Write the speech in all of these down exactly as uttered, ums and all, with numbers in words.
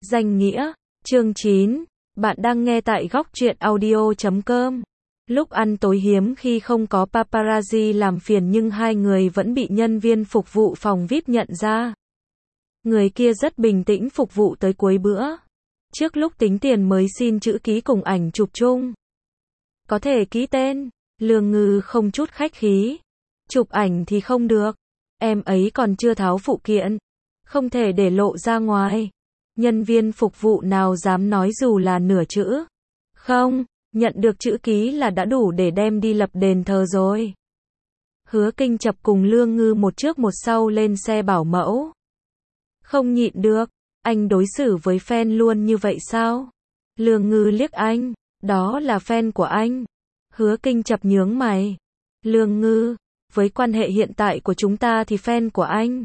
Danh nghĩa, chương chín. Bạn đang nghe tại góc truyện audio chấm com. Lúc ăn tối hiếm khi không có paparazzi làm phiền nhưng hai người vẫn bị nhân viên phục vụ phòng vi ai pi nhận ra. Người kia rất bình tĩnh phục vụ tới cuối bữa. Trước lúc tính tiền mới xin chữ ký cùng ảnh chụp chung. Có thể ký tên. Lương Ngư không chút khách khí. Chụp ảnh thì không được. Em ấy còn chưa tháo phụ kiện. Không thể để lộ ra ngoài. Nhân viên phục vụ nào dám nói dù là nửa chữ. Không, nhận được chữ ký là đã đủ để đem đi lập đền thờ rồi. Hứa Kinh Chập cùng Lương Ngư một trước một sau lên xe bảo mẫu. Không nhịn được, anh đối xử với fan luôn như vậy sao? Lương Ngư liếc anh, đó là fan của anh. Hứa Kinh Chập nhướng mày. Lương Ngư, với quan hệ hiện tại của chúng ta thì fan của anh.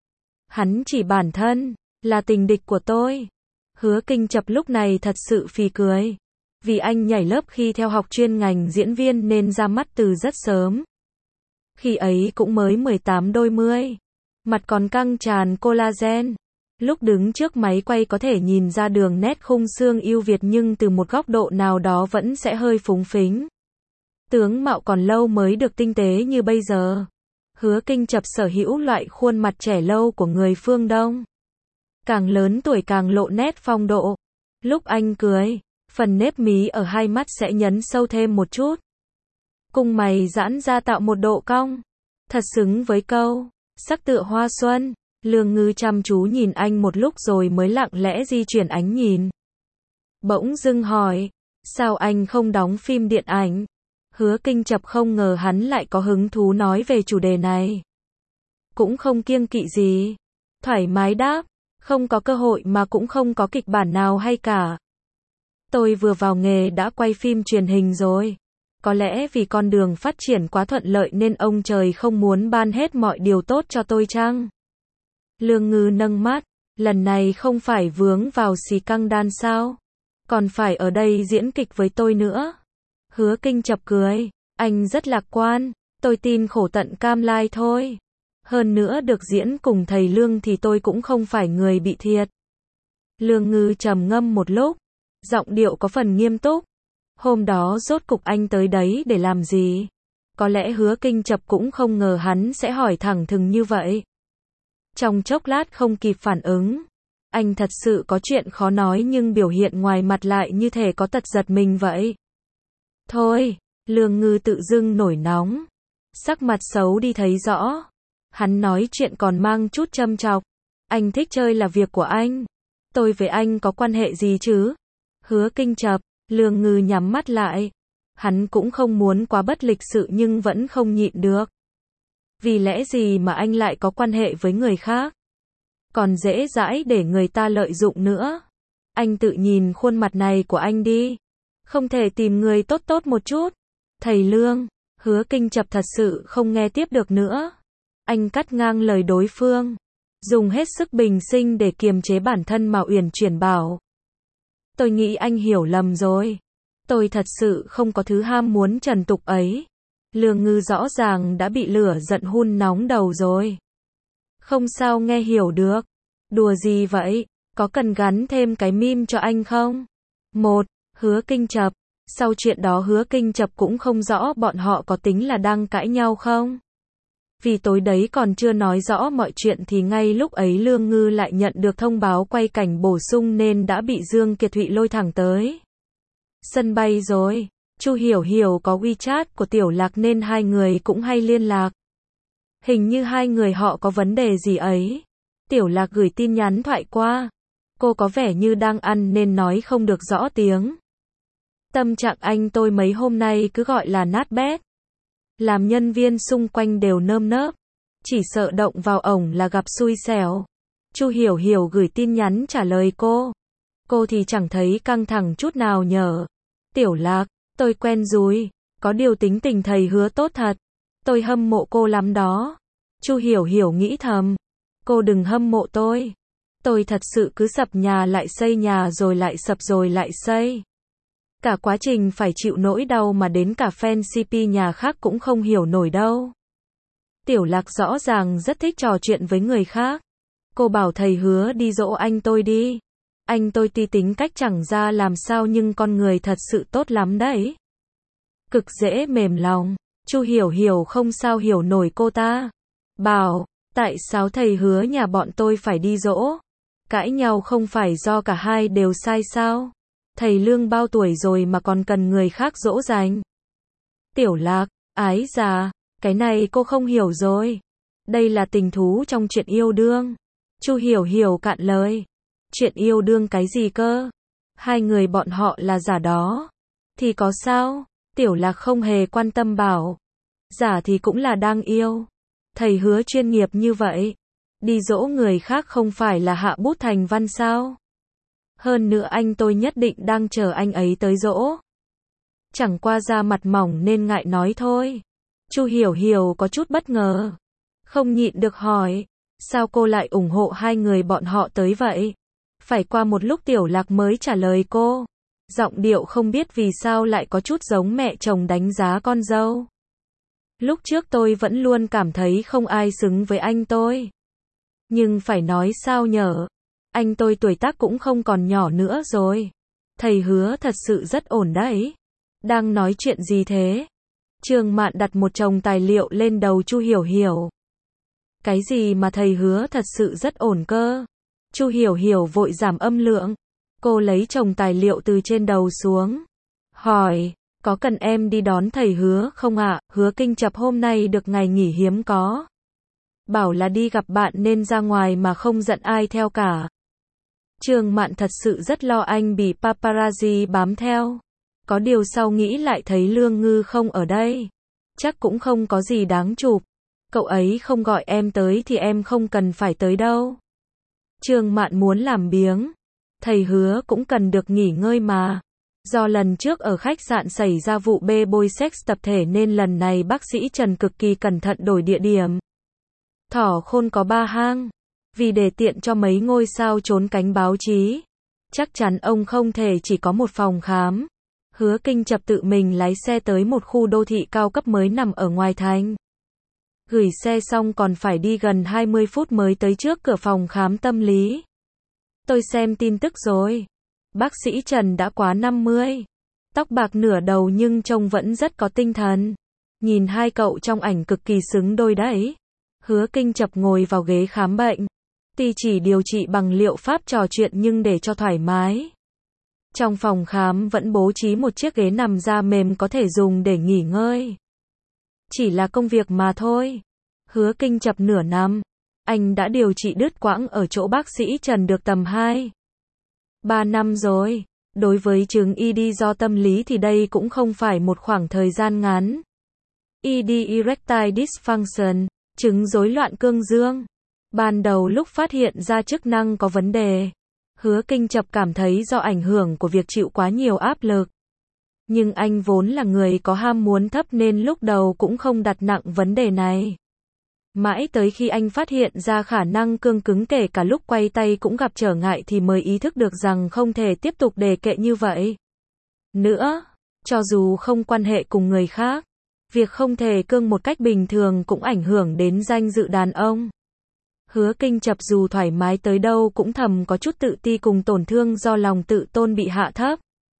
Hắn chỉ bản thân, là tình địch của tôi. Hứa Kinh Chập lúc này thật sự phì cười. Vì anh nhảy lớp khi theo học chuyên ngành diễn viên nên ra mắt từ rất sớm. Khi ấy cũng mới mười tám đôi mươi. Mặt còn căng tràn collagen. Lúc đứng trước máy quay có thể nhìn ra đường nét khung xương ưu việt nhưng từ một góc độ nào đó vẫn sẽ hơi phúng phính. Tướng mạo còn lâu mới được tinh tế như bây giờ. Hứa Kinh Chập sở hữu loại khuôn mặt trẻ lâu của người phương Đông. Càng lớn tuổi càng lộ nét phong độ. Lúc anh cười, phần nếp mí ở hai mắt sẽ nhấn sâu thêm một chút. Cung mày giãn ra tạo một độ cong. Thật xứng với câu, sắc tựa hoa xuân. Lương Ngư chăm chú nhìn anh một lúc rồi mới lặng lẽ di chuyển ánh nhìn. Bỗng dưng hỏi, sao anh không đóng phim điện ảnh? Hứa Kinh Chập không ngờ hắn lại có hứng thú nói về chủ đề này. Cũng không kiêng kỵ gì. Thoải mái đáp, không có cơ hội mà cũng không có kịch bản nào hay cả. Tôi vừa vào nghề đã quay phim truyền hình rồi. Có lẽ vì con đường phát triển quá thuận lợi nên ông trời không muốn ban hết mọi điều tốt cho tôi chăng? Lương Ngư nâng mắt, lần này không phải vướng vào xì căng đan sao? Còn phải ở đây diễn kịch với tôi nữa. Hứa Kinh Chập cười, anh rất lạc quan, tôi tin khổ tận cam lai thôi. Hơn nữa được diễn cùng thầy Lương thì tôi cũng không phải người bị thiệt. Lương Ngư trầm ngâm một lúc, giọng điệu có phần nghiêm túc. Hôm đó rốt cục anh tới đấy để làm gì? Có lẽ Hứa Kinh Chập cũng không ngờ hắn sẽ hỏi thẳng thừng như vậy. Trong chốc lát không kịp phản ứng. Anh thật sự có chuyện khó nói nhưng biểu hiện ngoài mặt lại như thể có tật giật mình vậy. Thôi, Lương Ngư tự dưng nổi nóng. Sắc mặt xấu đi thấy rõ. Hắn nói chuyện còn mang chút châm chọc. Anh thích chơi là việc của anh. Tôi với anh có quan hệ gì chứ? Hứa Kinh Chập, Lương Ngư nhắm mắt lại. Hắn cũng không muốn quá bất lịch sự nhưng vẫn không nhịn được. Vì lẽ gì mà anh lại có quan hệ với người khác? Còn dễ dãi để người ta lợi dụng nữa. Anh tự nhìn khuôn mặt này của anh đi. Không thể tìm người tốt tốt một chút. Thầy Lương, Hứa Kinh Chập thật sự không nghe tiếp được nữa. Anh cắt ngang lời đối phương. Dùng hết sức bình sinh để kiềm chế bản thân mà uyển chuyển bảo. Tôi nghĩ anh hiểu lầm rồi. Tôi thật sự không có thứ ham muốn trần tục ấy. Lương Ngư rõ ràng đã bị lửa giận hun nóng đầu rồi. Không sao nghe hiểu được. Đùa gì vậy? Có cần gắn thêm cái meme cho anh không? Một, Hứa Kinh Chập. Sau chuyện đó Hứa Kinh Chập cũng không rõ bọn họ có tính là đang cãi nhau không? Vì tối đấy còn chưa nói rõ mọi chuyện thì ngay lúc ấy Lương Ngư lại nhận được thông báo quay cảnh bổ sung nên đã bị Dương Kiệt Thụy lôi thẳng tới sân bay rồi. Chu Hiểu Hiểu có WeChat của Tiểu Lạc nên hai người cũng hay liên lạc. Hình như hai người họ có vấn đề gì ấy. Tiểu Lạc gửi tin nhắn thoại qua. Cô có vẻ như đang ăn nên nói không được rõ tiếng. Tâm trạng anh tôi mấy hôm nay cứ gọi là nát bét. Làm nhân viên xung quanh đều nơm nớp. Chỉ sợ động vào ổng là gặp xui xẻo. Chu Hiểu Hiểu gửi tin nhắn trả lời cô. Cô thì chẳng thấy căng thẳng chút nào nhở. Tiểu Lạc, tôi quen rồi. Có điều tính tình thầy Hứa tốt thật. Tôi hâm mộ cô lắm đó. Chu Hiểu Hiểu nghĩ thầm. Cô đừng hâm mộ tôi. Tôi thật sự cứ sập nhà lại xây nhà rồi lại sập rồi lại xây. Cả quá trình phải chịu nỗi đau mà đến cả fan xê pê nhà khác cũng không hiểu nổi đâu. Tiểu Lạc rõ ràng rất thích trò chuyện với người khác. Cô bảo thầy Hứa đi dỗ anh tôi đi. Anh tôi tuy tính cách chẳng ra làm sao nhưng con người thật sự tốt lắm đấy. Cực dễ mềm lòng. Chu Hiểu Hiểu không sao hiểu nổi cô ta. Bảo, tại sao thầy hứa nhà bọn tôi phải đi dỗ? Cãi nhau không phải do cả hai đều sai sao? Thầy Lương bao tuổi rồi mà còn cần người khác dỗ dành. Tiểu Lạc, ái già, cái này cô không hiểu rồi. Đây là tình thú trong chuyện yêu đương. Chu Hiểu Hiểu cạn lời. Chuyện yêu đương cái gì cơ? Hai người bọn họ là giả đó. Thì có sao? Tiểu Lạc không hề quan tâm bảo. Giả thì cũng là đang yêu. Thầy hứa chuyên nghiệp như vậy. Đi dỗ người khác không phải là hạ bút thành văn sao? Hơn nữa anh tôi nhất định đang chờ anh ấy tới dỗ. Chẳng qua da mặt mỏng nên ngại nói thôi. Chu Hiểu Hiểu có chút bất ngờ. Không nhịn được hỏi. Sao cô lại ủng hộ hai người bọn họ tới vậy? Phải qua một lúc Tiểu Lạc mới trả lời cô. Giọng điệu không biết vì sao lại có chút giống mẹ chồng đánh giá con dâu. Lúc trước tôi vẫn luôn cảm thấy không ai xứng với anh tôi. Nhưng phải nói sao nhở? Anh tôi tuổi tác cũng không còn nhỏ nữa rồi. Thầy hứa thật sự rất ổn đấy. Đang nói chuyện gì thế? Trương Mạn đặt một chồng tài liệu lên đầu Chu Hiểu Hiểu. Cái gì mà thầy hứa thật sự rất ổn cơ? Chu Hiểu Hiểu vội giảm âm lượng. Cô lấy chồng tài liệu từ trên đầu xuống. Hỏi, có cần em đi đón thầy hứa không ạ? À? Hứa Kinh Chập hôm nay được ngày nghỉ hiếm có. Bảo là đi gặp bạn nên ra ngoài mà không giận ai theo cả. Trương Mạn thật sự rất lo anh bị paparazzi bám theo. Có điều sau nghĩ lại thấy Lương Ngư không ở đây. Chắc cũng không có gì đáng chụp. Cậu ấy không gọi em tới thì em không cần phải tới đâu. Trương Mạn muốn làm biếng. Thầy hứa cũng cần được nghỉ ngơi mà. Do lần trước ở khách sạn xảy ra vụ bê bối sex tập thể nên lần này bác sĩ Trần cực kỳ cẩn thận đổi địa điểm. Thỏ khôn có ba hang. Vì để tiện cho mấy ngôi sao trốn cánh báo chí. Chắc chắn ông không thể chỉ có một phòng khám. Hứa Kinh Chập tự mình lái xe tới một khu đô thị cao cấp mới nằm ở ngoài thành. Gửi xe xong còn phải đi gần hai mươi phút mới tới trước cửa phòng khám tâm lý. Tôi xem tin tức rồi. Bác sĩ Trần đã quá năm mươi. Tóc bạc nửa đầu nhưng trông vẫn rất có tinh thần. Nhìn hai cậu trong ảnh cực kỳ xứng đôi đấy. Hứa Kinh Chập ngồi vào ghế khám bệnh. Tuy chỉ điều trị bằng liệu pháp trò chuyện nhưng để cho thoải mái. Trong phòng khám vẫn bố trí một chiếc ghế nằm da mềm có thể dùng để nghỉ ngơi. Chỉ là công việc mà thôi. Hứa Kinh Chập nửa năm. Anh đã điều trị đứt quãng ở chỗ bác sĩ Trần được tầm hai ba năm rồi. Đối với chứng i đê do tâm lý thì đây cũng không phải một khoảng thời gian ngắn. i đê Erectile Dysfunction, chứng rối loạn cương dương. Ban đầu lúc phát hiện ra chức năng có vấn đề, Hứa Kinh Chập cảm thấy do ảnh hưởng của việc chịu quá nhiều áp lực. Nhưng anh vốn là người có ham muốn thấp nên lúc đầu cũng không đặt nặng vấn đề này. Mãi tới khi anh phát hiện ra khả năng cương cứng kể cả lúc quay tay cũng gặp trở ngại thì mới ý thức được rằng không thể tiếp tục đề kệ như vậy nữa. Cho dù không quan hệ cùng người khác, việc không thể cương một cách bình thường cũng ảnh hưởng đến danh dự đàn ông. Hứa Kinh Chập dù thoải mái tới đâu cũng thầm có chút tự ti cùng tổn thương do lòng tự tôn bị hạ thấp.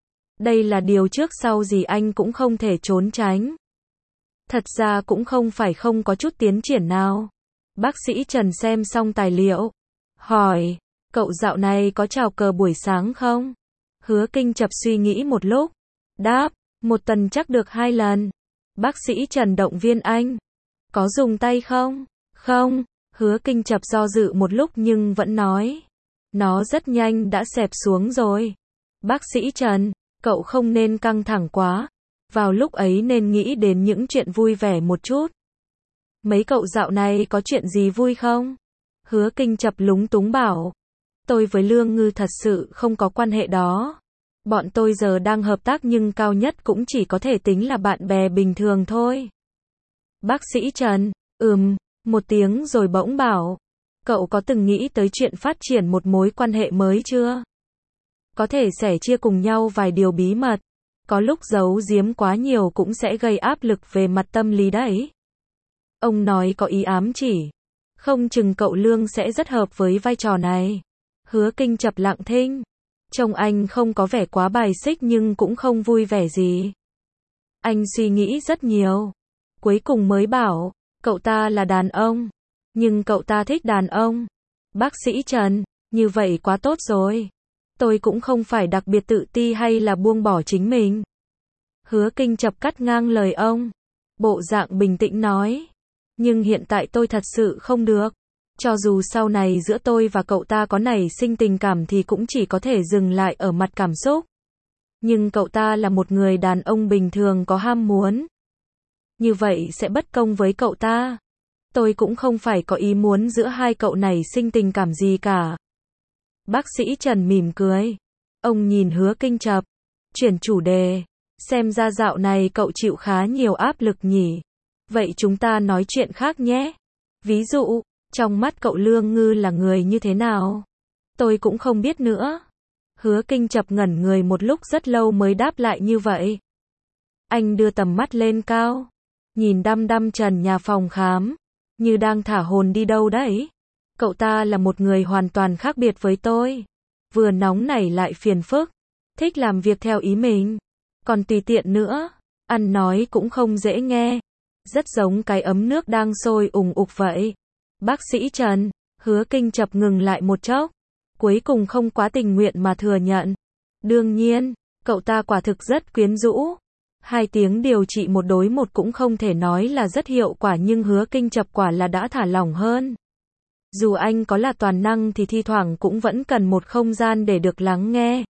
Đây là điều trước sau gì anh cũng không thể trốn tránh. Thật ra cũng không phải không có chút tiến triển nào. Bác sĩ Trần xem xong tài liệu. Hỏi, cậu dạo này có chào cờ buổi sáng không? Hứa Kinh Chập suy nghĩ một lúc. Đáp, một tuần chắc được hai lần. Bác sĩ Trần động viên anh. Có dùng tay không? Không. Hứa Kinh Chập do dự một lúc nhưng vẫn nói. Nó rất nhanh đã xẹp xuống rồi. Bác sĩ Trần, cậu không nên căng thẳng quá. Vào lúc ấy nên nghĩ đến những chuyện vui vẻ một chút. Mấy cậu dạo này có chuyện gì vui không? Hứa Kinh Chập lúng túng bảo. Tôi với Lương Ngư thật sự không có quan hệ đó. Bọn tôi giờ đang hợp tác nhưng cao nhất cũng chỉ có thể tính là bạn bè bình thường thôi. Bác sĩ Trần, ừm, một tiếng rồi bỗng bảo. Cậu có từng nghĩ tới chuyện phát triển một mối quan hệ mới chưa? Có thể sẻ chia cùng nhau vài điều bí mật. Có lúc giấu giếm quá nhiều cũng sẽ gây áp lực về mặt tâm lý đấy. Ông nói có ý ám chỉ. Không chừng cậu Lương sẽ rất hợp với vai trò này. Hứa Kinh Chập lặng thinh. Trông anh không có vẻ quá bài xích nhưng cũng không vui vẻ gì. Anh suy nghĩ rất nhiều. Cuối cùng mới bảo, cậu ta là đàn ông. Nhưng cậu ta thích đàn ông. Bác sĩ Trần, như vậy quá tốt rồi. Tôi cũng không phải đặc biệt tự ti hay là buông bỏ chính mình. Hứa Kinh Chập cắt ngang lời ông. Bộ dạng bình tĩnh nói. Nhưng hiện tại tôi thật sự không được. Cho dù sau này giữa tôi và cậu ta có nảy sinh tình cảm thì cũng chỉ có thể dừng lại ở mặt cảm xúc. Nhưng cậu ta là một người đàn ông bình thường có ham muốn. Như vậy sẽ bất công với cậu ta. Tôi cũng không phải có ý muốn giữa hai cậu nảy sinh tình cảm gì cả. Bác sĩ Trần mỉm cười. Ông nhìn Hứa Kinh Chập. Chuyển chủ đề. Xem ra dạo này cậu chịu khá nhiều áp lực nhỉ. Vậy chúng ta nói chuyện khác nhé. Ví dụ, trong mắt cậu Lương Ngư là người như thế nào? Tôi cũng không biết nữa. Hứa Kinh Chập ngẩn người một lúc rất lâu mới đáp lại như vậy. Anh đưa tầm mắt lên cao. Nhìn đăm đăm trần nhà phòng khám. Như đang thả hồn đi đâu đấy. Cậu ta là một người hoàn toàn khác biệt với tôi. Vừa nóng nảy lại phiền phức. Thích làm việc theo ý mình. Còn tùy tiện nữa. Ăn nói cũng không dễ nghe. Rất giống cái ấm nước đang sôi ùng ục vậy. Bác sĩ Trần, Hứa Kinh Chập ngừng lại một chốc. Cuối cùng không quá tình nguyện mà thừa nhận. Đương nhiên, cậu ta quả thực rất quyến rũ. Hai tiếng điều trị một đối một cũng không thể nói là rất hiệu quả nhưng Hứa Kinh Chập quả là đã thả lỏng hơn. Dù anh có là toàn năng thì thi thoảng cũng vẫn cần một không gian để được lắng nghe.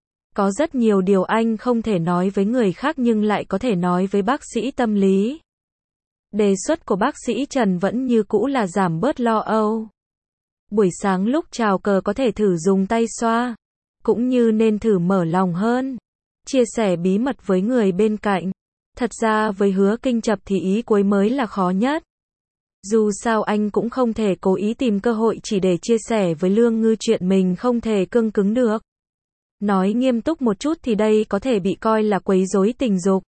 Có rất nhiều điều anh không thể nói với người khác nhưng lại có thể nói với bác sĩ tâm lý. Đề xuất của bác sĩ Trần vẫn như cũ là giảm bớt lo âu. Buổi sáng lúc chào cờ có thể thử dùng tay xoa. Cũng như nên thử mở lòng hơn. Chia sẻ bí mật với người bên cạnh. Thật ra với Hứa Kinh Chập thì ý cuối mới là khó nhất. Dù sao anh cũng không thể cố ý tìm cơ hội chỉ để chia sẻ với Lương Ngư chuyện mình không thể cương cứng được. Nói nghiêm túc một chút thì đây có thể bị coi là quấy rối tình dục.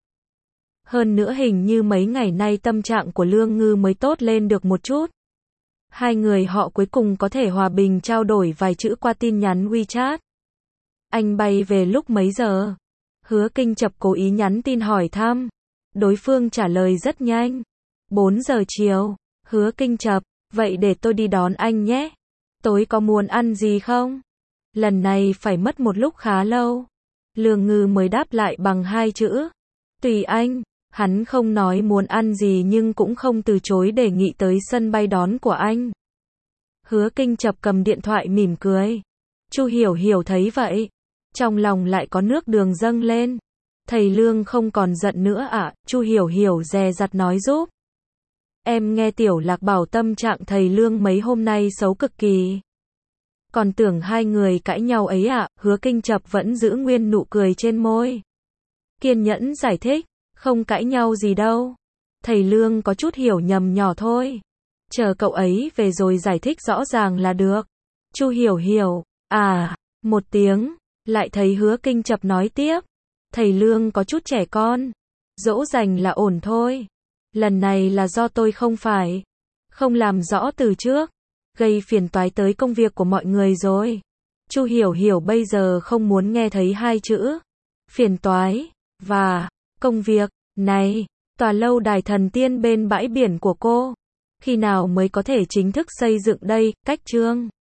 Hơn nữa hình như mấy ngày nay tâm trạng của Lương Ngư mới tốt lên được một chút. Hai người họ cuối cùng có thể hòa bình trao đổi vài chữ qua tin nhắn WeChat. Anh bay về lúc mấy giờ? Hứa Kinh Chập cố ý nhắn tin hỏi thăm. Đối phương trả lời rất nhanh. bốn giờ chiều. Hứa Kinh Chập, vậy để tôi đi đón anh nhé. Tối có muốn ăn gì không? Lần này phải mất một lúc khá lâu. Lương Ngư mới đáp lại bằng hai chữ. Tùy anh. Hắn không nói muốn ăn gì nhưng cũng không từ chối đề nghị tới sân bay đón của anh. Hứa Kinh Chập cầm điện thoại mỉm cười. Chu Hiểu Hiểu thấy vậy. Trong lòng lại có nước đường dâng lên. Thầy Lương không còn giận nữa ạ, à? Chu Hiểu Hiểu dè dặt nói giúp. Em nghe Tiểu Lạc bảo tâm trạng thầy Lương mấy hôm nay xấu cực kỳ. Còn tưởng hai người cãi nhau ấy ạ, à? Hứa Kinh Chập vẫn giữ nguyên nụ cười trên môi. Kiên nhẫn giải thích, không cãi nhau gì đâu. Thầy Lương có chút hiểu nhầm nhỏ thôi. Chờ cậu ấy về rồi giải thích rõ ràng là được. Chu Hiểu Hiểu, à, một tiếng, lại thấy Hứa Kinh Chập nói tiếp. Thầy Lương có chút trẻ con. Dỗ dành là ổn thôi. Lần này là do tôi không phải. Không làm rõ từ trước. Gây phiền toái tới công việc của mọi người rồi. Chu Hiểu Hiểu bây giờ không muốn nghe thấy hai chữ. Phiền toái. Và. Công việc. Này. Tòa lâu đài thần tiên bên bãi biển của cô. Khi nào mới có thể chính thức xây dựng đây? Cách chương.